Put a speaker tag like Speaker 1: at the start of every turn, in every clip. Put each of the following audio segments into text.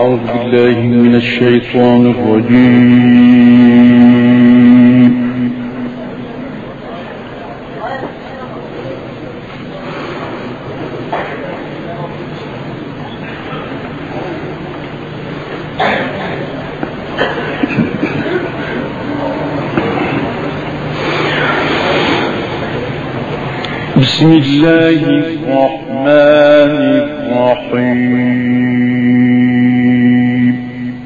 Speaker 1: أعوذ بالله من الشيطان الرجيم. بسم الله الرحمن الرحيم.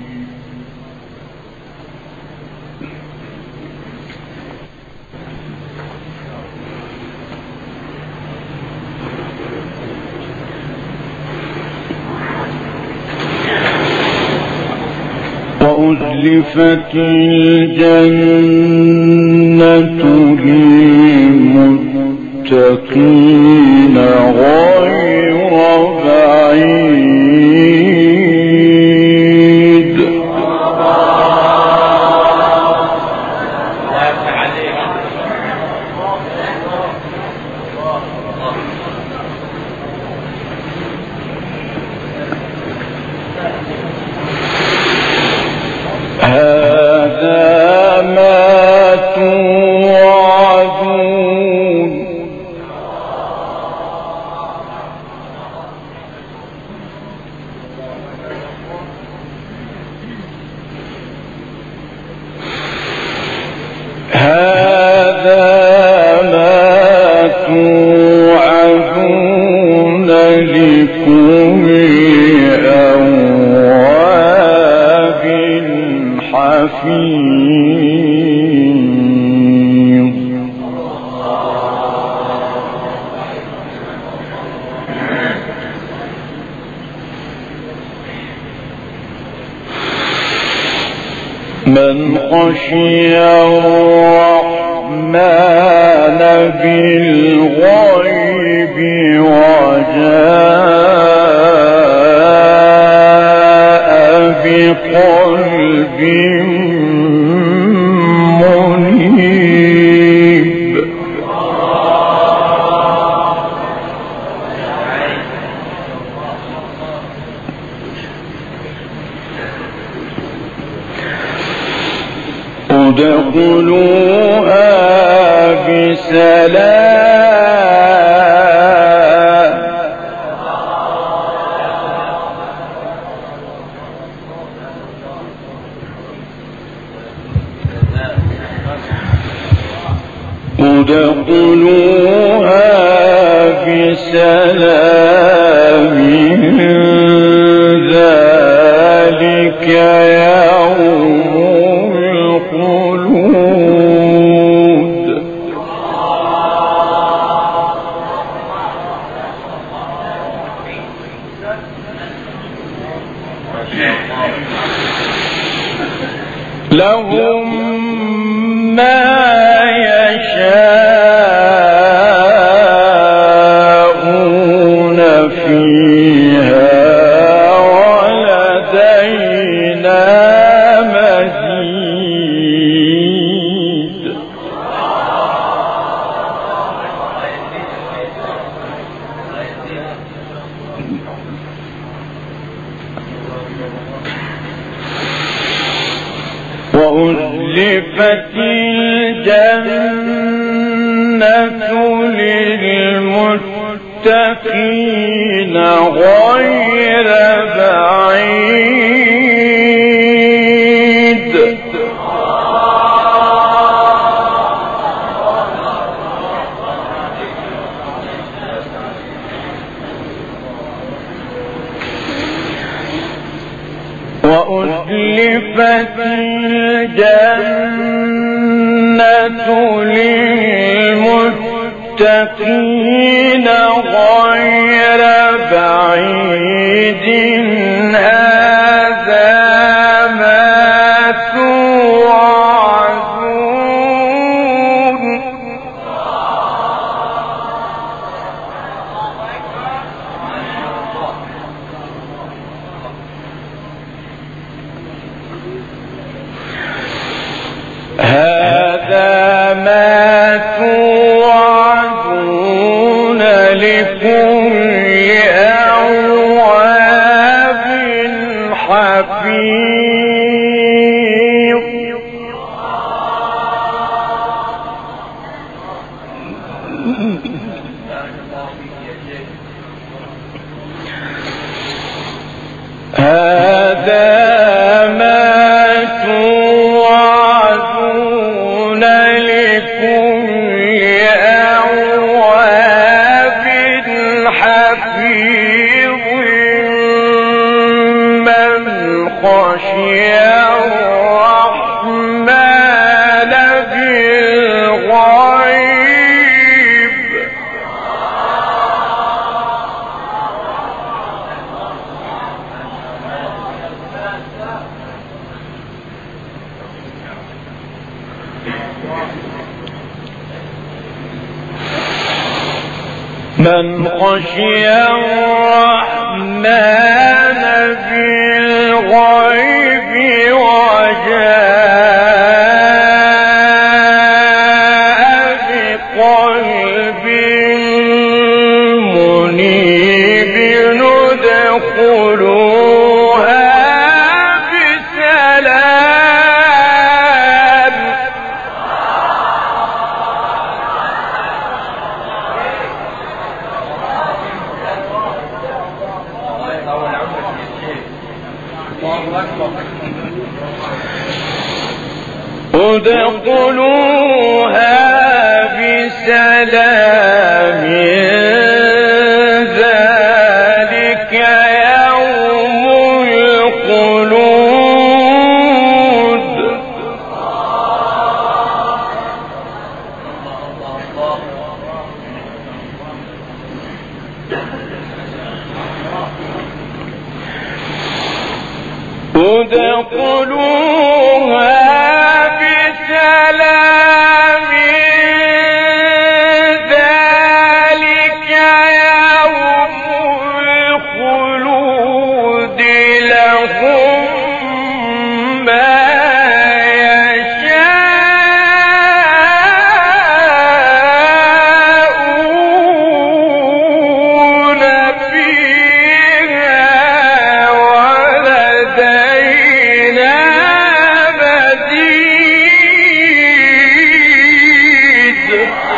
Speaker 1: وأزلفت الجنة للمتقين غير بعيد. هذا ما توعدون. هذا ما توعدون لكل أواب حفيظ. من خشي الرحمن بالغيب وجاء بقلب منيب. ادخلوها بسلام. ادخلوها بسلام. ذلك يوم الخلود. لهم ما يشاءون فيها ولدينا مزيد. وأزلفت الجنة للمتقين غير بعيد. وأزلفت الجنة للمتقين غير بعيد. هذا ما توعدون. هذا ما توعدون لكل أواب حفيظ. من خشي الرحمن بالغيب وجاء بقلب منيب ندخلوها بسلام ادخلوها بسلام ذلك يوم الخلود ادخلوها بسلام ذلك يوم الخلود لهم ما يشاءون فيها ولدينا مزيد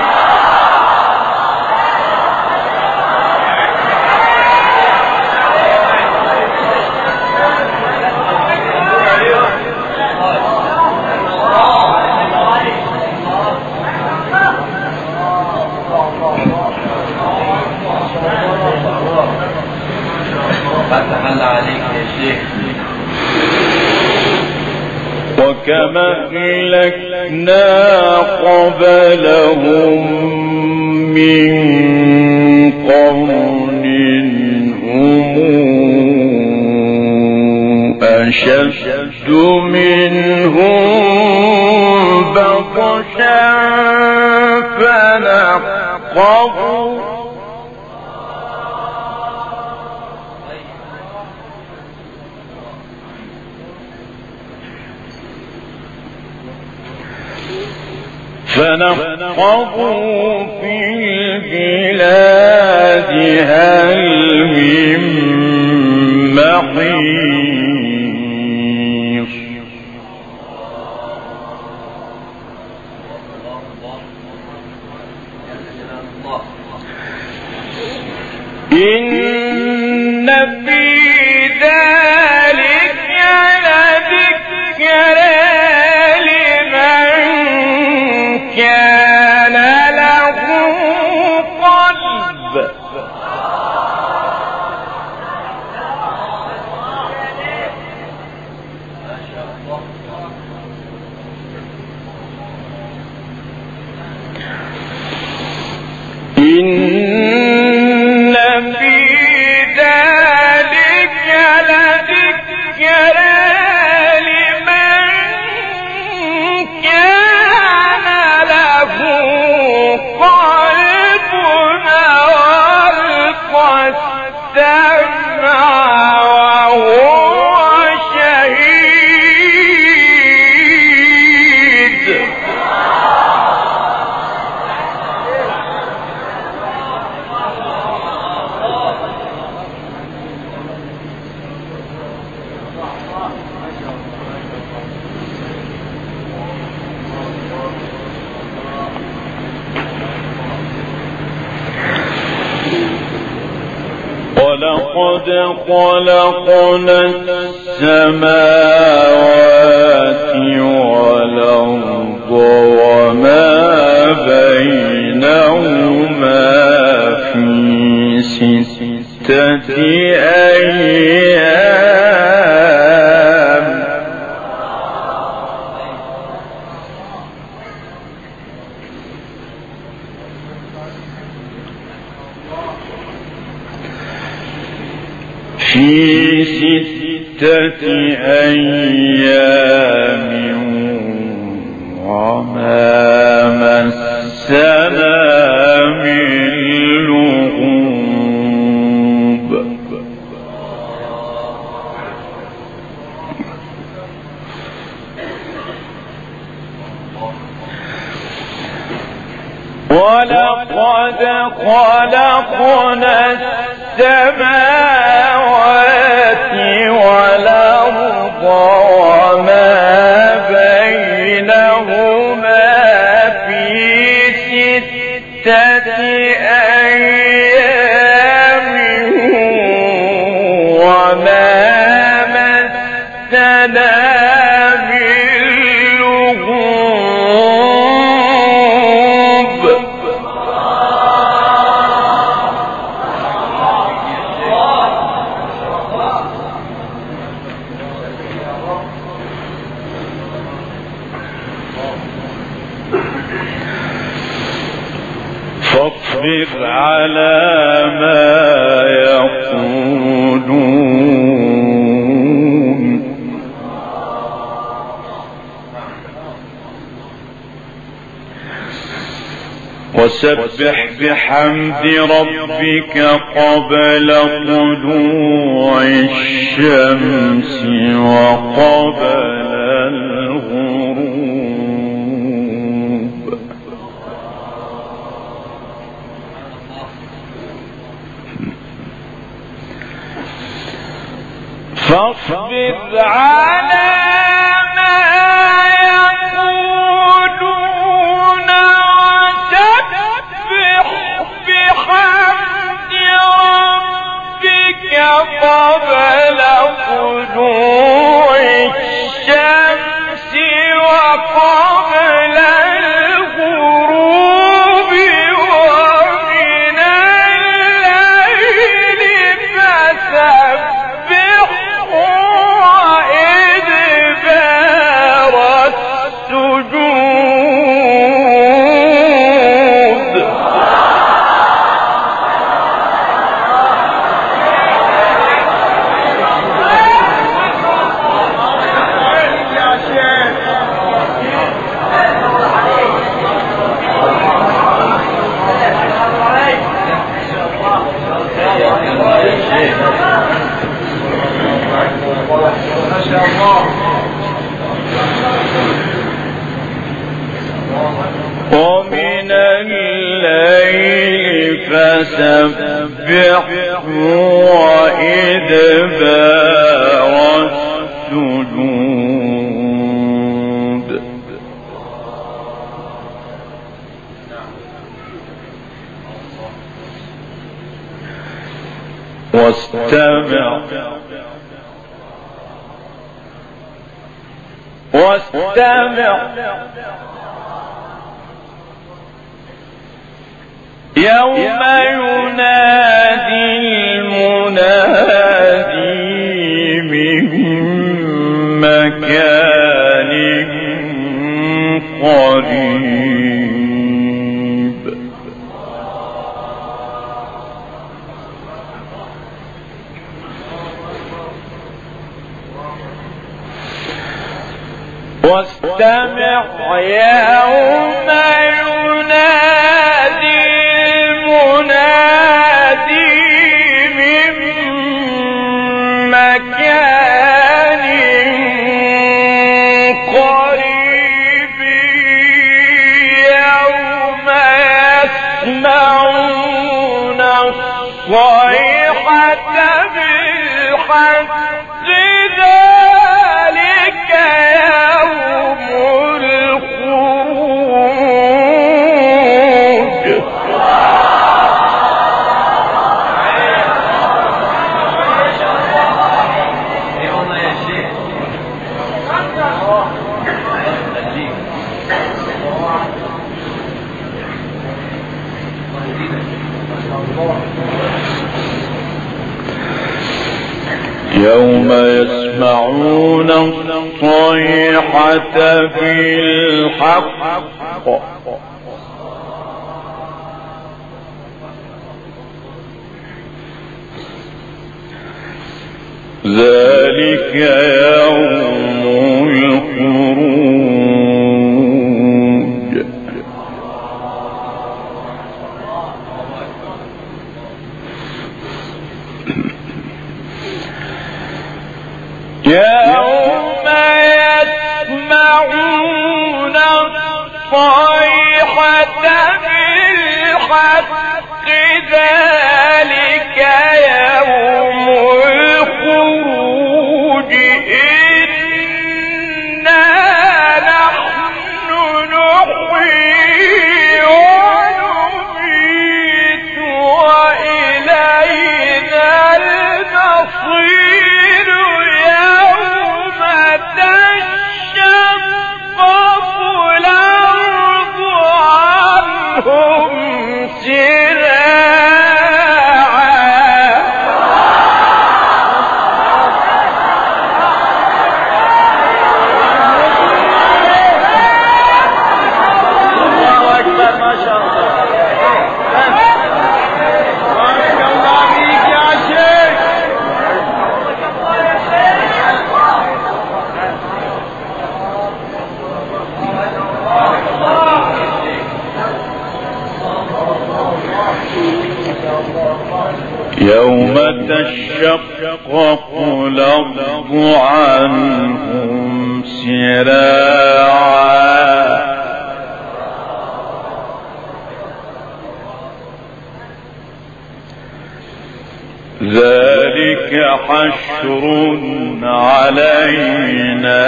Speaker 2: فتح الله عليك يا شيخ.
Speaker 1: وكما أهلكنا قبلهم من قرن هم أشد منهم بطشا فنقبوا في البلاد هل من محيص إن في ذلك لذكرى لمن كان له قلب إن في ذلك لذكرى لمن كان له قلب وألقى السمع وهو شهيد ولقد خلقنا السماوات والأرض وما بينهما في 6 أيام وما مسنا من لغوب ولقد خلقنا السماوات والأرض وما بينهما في 6 أيام وما مسنا فاصبر على ما يقولون وسبح بحمد ربك قبل طلوع الشمس وقبل فاصبر على ما يقولون وسبح بحمد ربك قبل طلوع الشمس وقبل الغروب ومن الليل فسبح وإدبار السجود ومن الليل فسبحه وإدبار السجود واستمع يوم ينادي المنادي من مكان قريب واستمع يوم ينادي المنادي من مكان قريب يوم يسمعون الصيحة بالحق ذلك يوم الخروج يوم يسمعون الصيحة بالحق ذلك يوم الخروج يوم يسمعون الصيحة بالحق ذلك يوم الخروج إنا نحن نحيي ونميت وإلينا المصير يوم تشقق الأرض عنهم يوم تشقق الأرض عنهم سراعا ذلك حشر علينا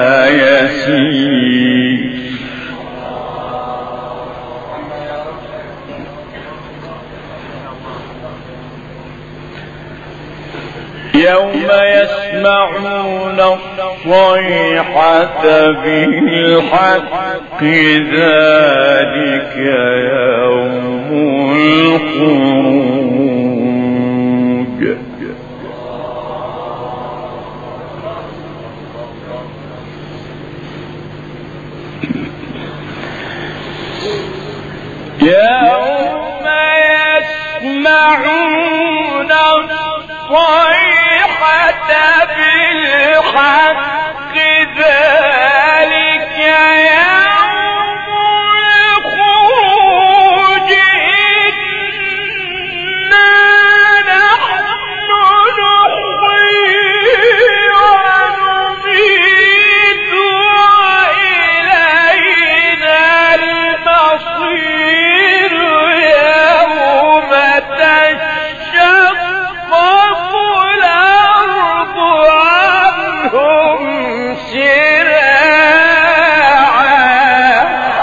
Speaker 1: يسير يوم يسمعون الصيحة بالحق ذلك يوم الخروج يوم يسمعون الصيحة بالحق ذلك يوم الخروج إنا نحن نحيي ونميت وإلينا المصير يوم تشقق الأرض عنهم سراعا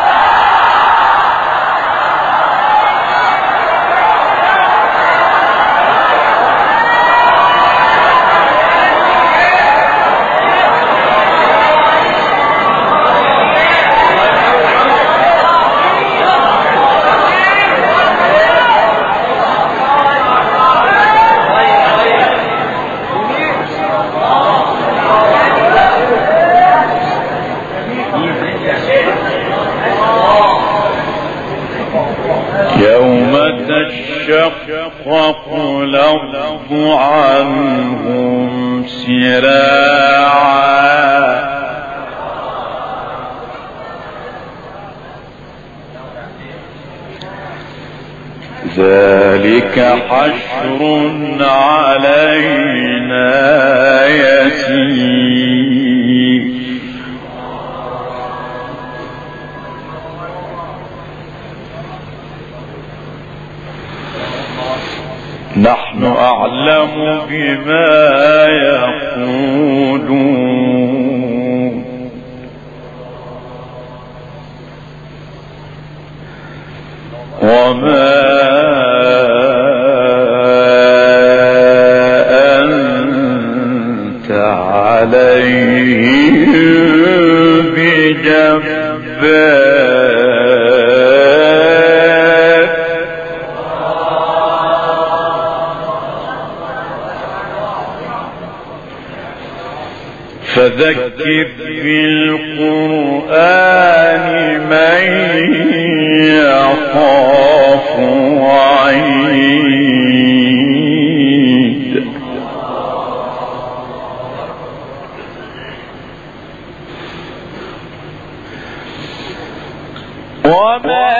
Speaker 1: يوم تشقق الأرض عنهم سراعا ذلك حشر علينا يسير نحن أعلم بما يقولون وما أنت عليهم بجبار فذكر بالقرآن من يخاف وعيد. وما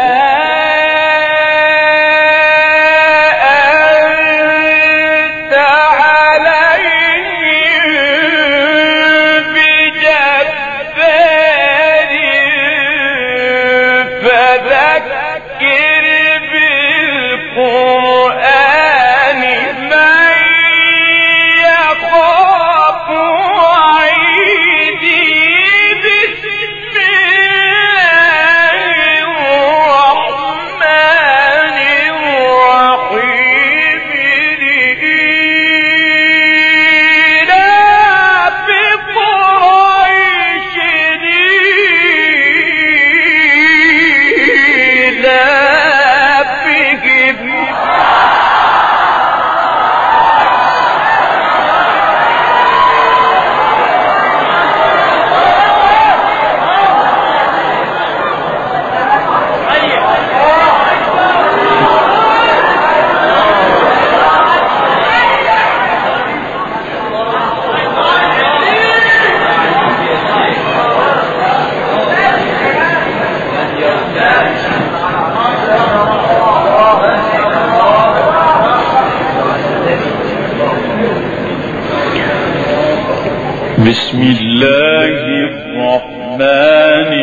Speaker 1: بسم الله الرحمن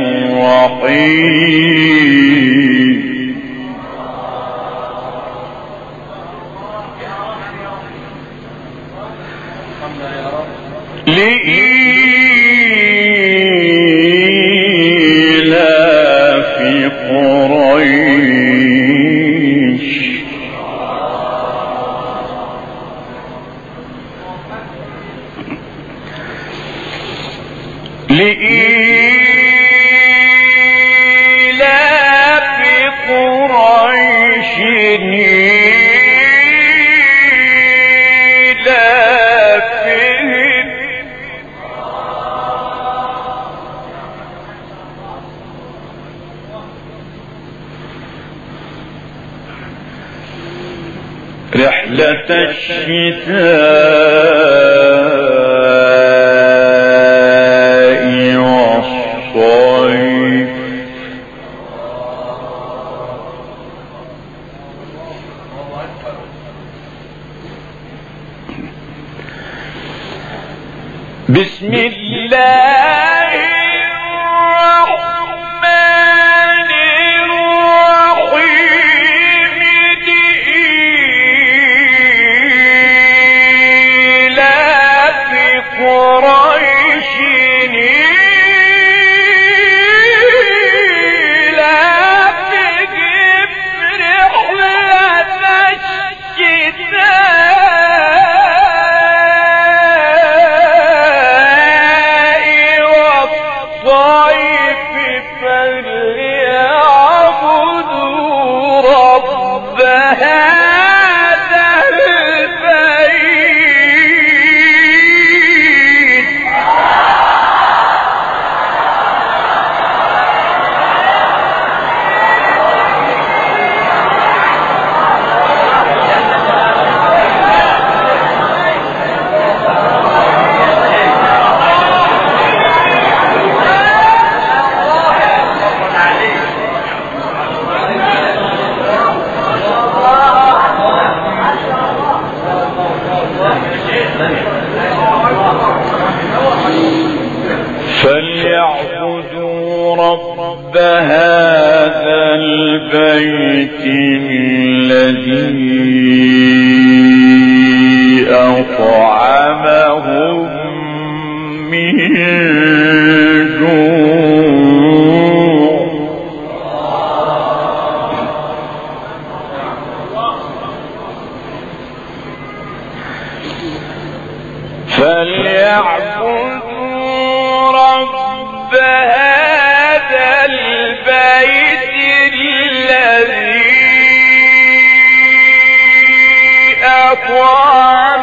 Speaker 1: الرحيم. لإيلاف قريش رحلة الشتاء والصيف بسم الله الرحمن الرحيم. لإيلاف قريش إيلافهم رحلة الشتاء والصيف فليعبدوا رب هذا البيت. فليعبدوا رب هذا البيت الذي أطعمهم من جوع. فليعبدوا رب هذا البيت الذي أطعمهم